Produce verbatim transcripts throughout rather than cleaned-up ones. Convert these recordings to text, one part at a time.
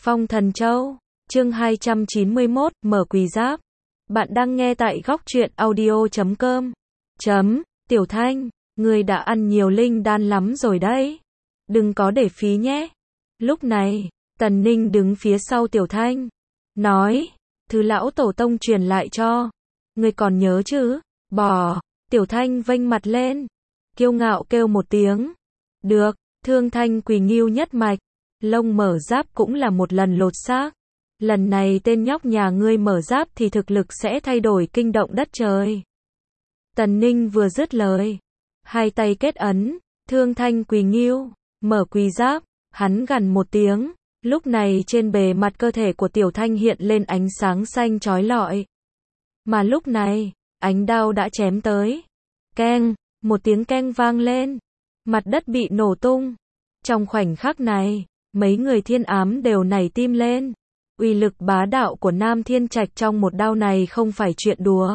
Phong Thần Châu, chương hai trăm chín mươi mốt, mở quỳ giáp. Bạn đang nghe tại góc truyện audio chấm com. Chấm, Tiểu Thanh, người đã ăn nhiều linh đan lắm rồi đấy. Đừng có để phí nhé. Lúc này, Tần Ninh đứng phía sau Tiểu Thanh. Nói, thứ lão tổ tông truyền lại cho. Người còn nhớ chứ? Bò, Tiểu Thanh vênh mặt lên. Kiêu ngạo kêu một tiếng. Được, Thương Thanh quỳ nghiêu nhất mạch. Lông mở giáp cũng là một lần lột xác. Lần này tên nhóc nhà ngươi mở giáp thì thực lực sẽ thay đổi kinh động đất trời. Tần Ninh vừa dứt lời. Hai tay kết ấn, Thương Thanh quỳ nghiêu, mở quỳ giáp, hắn gằn một tiếng. Lúc này trên bề mặt cơ thể của Tiểu Thanh hiện lên ánh sáng xanh chói lọi. Mà lúc này, ánh đao đã chém tới. Keng, một tiếng keng vang lên. Mặt đất bị nổ tung. Trong khoảnh khắc này, mấy người thiên ám đều nảy tim lên. Uy lực bá đạo của Nam Thiên Trạch trong một đao này không phải chuyện đùa.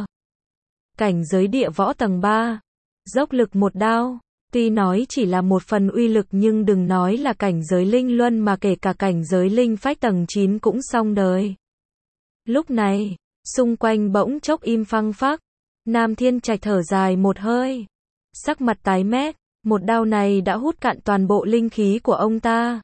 Cảnh giới địa võ tầng ba. Dốc lực một đao. Tuy nói chỉ là một phần uy lực nhưng đừng nói là cảnh giới linh luân mà kể cả cảnh giới linh phách tầng chín cũng xong đời. Lúc này, xung quanh bỗng chốc im phăng phắc. Nam Thiên Trạch thở dài một hơi. Sắc mặt tái mét, một đao này đã hút cạn toàn bộ linh khí của ông ta.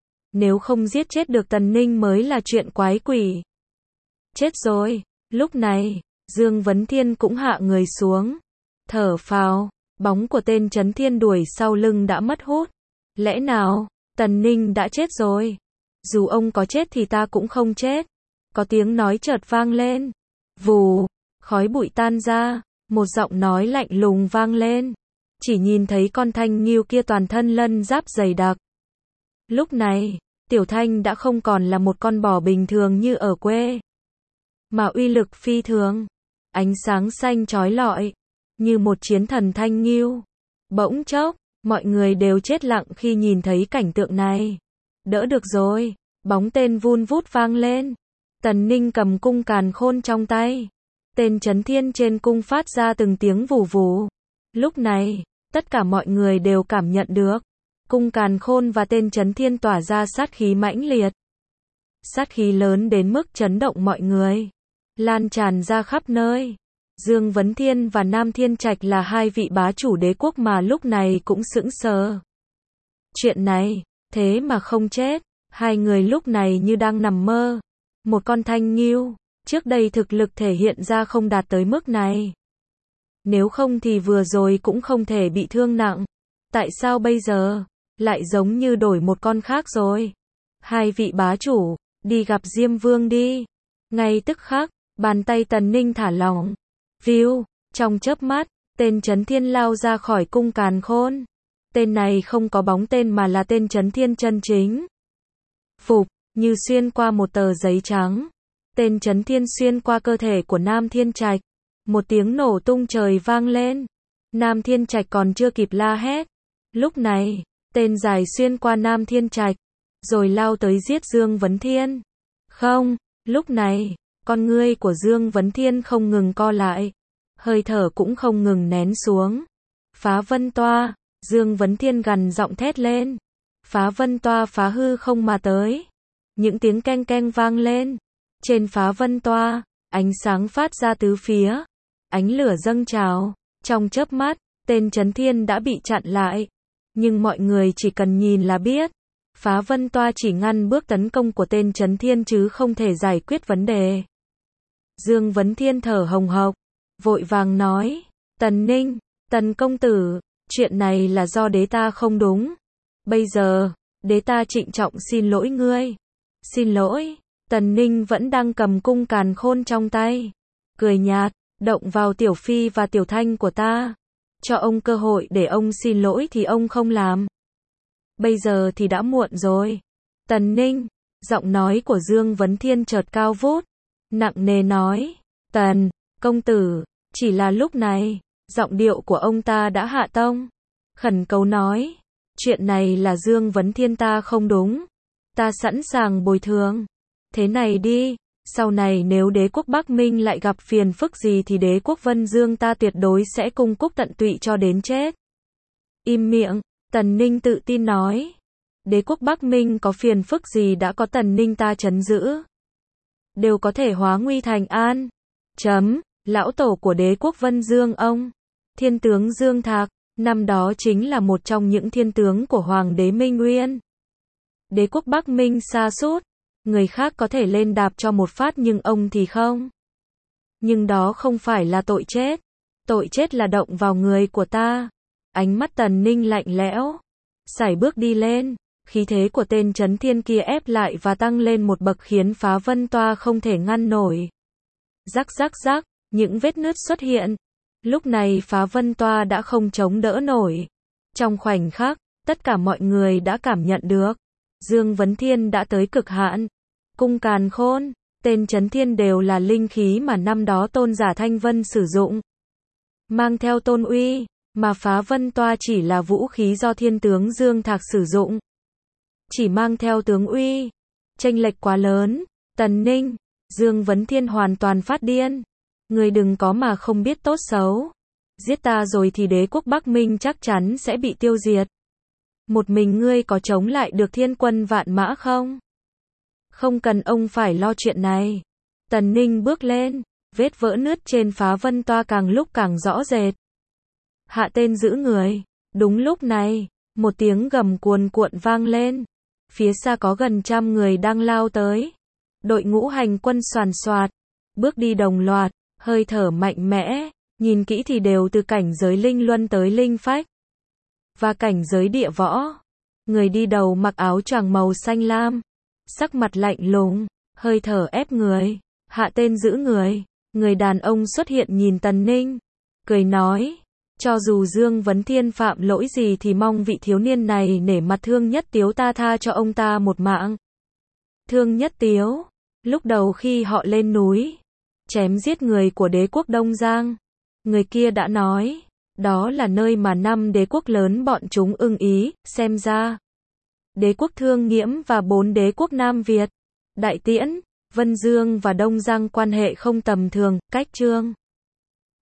Nếu không giết chết được Tần Ninh mới là chuyện quái quỷ. Chết rồi. Lúc này, Dương Vấn Thiên cũng hạ người xuống. Thở phào, bóng của tên Chấn Thiên đuổi sau lưng đã mất hút. Lẽ nào, Tần Ninh đã chết rồi? Dù ông có chết thì ta cũng không chết. Có tiếng nói chợt vang lên. Vù, khói bụi tan ra, một giọng nói lạnh lùng vang lên. Chỉ nhìn thấy con thanh nghiêu kia toàn thân lân giáp dày đặc. Lúc này, Tiểu Thanh đã không còn là một con bò bình thường như ở quê. Mà uy lực phi thường. Ánh sáng xanh chói lọi. Như một chiến thần thanh nghiêu. Bỗng chốc, mọi người đều chết lặng khi nhìn thấy cảnh tượng này. Đỡ được rồi. Bóng tên vun vút vang lên. Tần Ninh cầm cung càn khôn trong tay. Tên Chấn Thiên trên cung phát ra từng tiếng vù vù. Lúc này, tất cả mọi người đều cảm nhận được. Cung càn khôn và tên Chấn Thiên tỏa ra sát khí mãnh liệt. Sát khí lớn đến mức chấn động mọi người. Lan tràn ra khắp nơi. Dương Vấn Thiên và Nam Thiên Trạch là hai vị bá chủ đế quốc mà lúc này cũng sững sờ. Chuyện này, thế mà không chết. Hai người lúc này như đang nằm mơ. Một con thanh nghiêu, trước đây thực lực thể hiện ra không đạt tới mức này. Nếu không thì vừa rồi cũng không thể bị thương nặng. Tại sao bây giờ lại giống như đổi một con khác rồi? Hai vị bá chủ, đi gặp Diêm Vương đi. Ngay tức khắc, bàn tay Tần Ninh thả lỏng. View, trong chớp mắt, tên Chấn Thiên lao ra khỏi cung càn khôn. Tên này không có bóng tên mà là tên Chấn Thiên chân chính. Phục, như xuyên qua một tờ giấy trắng. Tên Chấn Thiên xuyên qua cơ thể của Nam Thiên Trạch. Một tiếng nổ tung trời vang lên. Nam Thiên Trạch còn chưa kịp la hét. Lúc này, tên dài xuyên qua Nam Thiên Trạch, rồi lao tới giết Dương Vấn Thiên. Không, lúc này, con ngươi của Dương Vấn Thiên không ngừng co lại. Hơi thở cũng không ngừng nén xuống. Phá vân toa, Dương Vấn Thiên gằn giọng thét lên. Phá vân toa phá hư không mà tới. Những tiếng keng keng vang lên. Trên phá vân toa, ánh sáng phát ra tứ phía. Ánh lửa dâng trào. Trong chớp mắt, tên Chấn Thiên đã bị chặn lại. Nhưng mọi người chỉ cần nhìn là biết. Phá vân toa chỉ ngăn bước tấn công của tên Chấn Thiên chứ không thể giải quyết vấn đề. Dương Vấn Thiên thở hồng hộc. Vội vàng nói. Tần Ninh, Tần công tử, chuyện này là do đế ta không đúng. Bây giờ, đế ta trịnh trọng xin lỗi ngươi. Xin lỗi. Tần Ninh vẫn đang cầm cung càn khôn trong tay. Cười nhạt, động vào Tiểu Phi và Tiểu Thanh của ta. Cho ông cơ hội để ông xin lỗi thì ông không làm. Bây giờ thì đã muộn rồi. Tần Ninh, giọng nói của Dương Vấn Thiên chợt cao vút. Nặng nề nói. Tần, công tử, chỉ là lúc này, giọng điệu của ông ta đã hạ tông. Khẩn cầu nói. Chuyện này là Dương Vấn Thiên ta không đúng. Ta sẵn sàng bồi thường. Thế này đi. Sau này nếu đế quốc Bắc Minh lại gặp phiền phức gì thì đế quốc Vân Dương ta tuyệt đối sẽ cung cúc tận tụy cho đến chết. Im miệng, Tần Ninh tự tin nói. Đế quốc Bắc Minh có phiền phức gì đã có Tần Ninh ta trấn giữ, đều có thể hóa nguy thành an. Chấm, lão tổ của đế quốc Vân Dương ông, thiên tướng Dương Thạc, năm đó chính là một trong những thiên tướng của Hoàng đế Minh Nguyên. Đế quốc Bắc Minh sa sút, người khác có thể lên đạp cho một phát nhưng ông thì không. Nhưng đó không phải là tội chết, tội chết là động vào người của ta. Ánh mắt Tần Ninh lạnh lẽo, sải bước đi lên, khí thế của tên Chấn Thiên kia ép lại và tăng lên một bậc khiến Phá Vân Toa không thể ngăn nổi. Rắc rắc rắc, những vết nứt xuất hiện. Lúc này Phá Vân Toa đã không chống đỡ nổi. Trong khoảnh khắc, tất cả mọi người đã cảm nhận được, Dương Vấn Thiên đã tới cực hạn. Cung Càn Khôn, tên Chấn Thiên đều là linh khí mà năm đó tôn giả Thanh Vân sử dụng, mang theo tôn uy, mà Phá Vân Toa chỉ là vũ khí do thiên tướng Dương Thạc sử dụng, chỉ mang theo tướng uy, chênh lệch quá lớn. Tần Ninh, Dương Vấn Thiên hoàn toàn phát điên. Người đừng có mà không biết tốt xấu. Giết ta rồi thì đế quốc Bắc Minh chắc chắn sẽ bị tiêu diệt. Một mình ngươi có chống lại được thiên quân vạn mã không? Không cần ông phải lo chuyện này. Tần Ninh bước lên, vết vỡ nứt trên Phá Vân Toa càng lúc càng rõ rệt. Hạ tên giữ người. Đúng lúc này, một tiếng gầm cuồn cuộn vang lên. Phía xa có gần trăm người đang lao tới. Đội ngũ hành quân soàn soạt, bước đi đồng loạt, hơi thở mạnh mẽ, nhìn kỹ thì đều từ cảnh giới linh luân tới linh phách và cảnh giới địa võ. Người đi đầu mặc áo choàng màu xanh lam, sắc mặt lạnh lùng, hơi thở ép người. Hạ tên giữ người. Người đàn ông xuất hiện nhìn Tần Ninh, cười nói, cho dù Dương Vấn Thiên phạm lỗi gì thì mong vị thiếu niên này nể mặt Thương Nhất Tiếu ta tha cho ông ta một mạng. Thương Nhất Tiếu, lúc đầu khi họ lên núi, chém giết người của đế quốc Đông Giang, người kia đã nói, đó là nơi mà năm đế quốc lớn bọn chúng ưng ý. Xem ra, đế quốc Thương Nghiễm và bốn đế quốc Nam Việt, Đại Tiễn, Vân Dương và Đông Giang quan hệ không tầm thường. Cách chương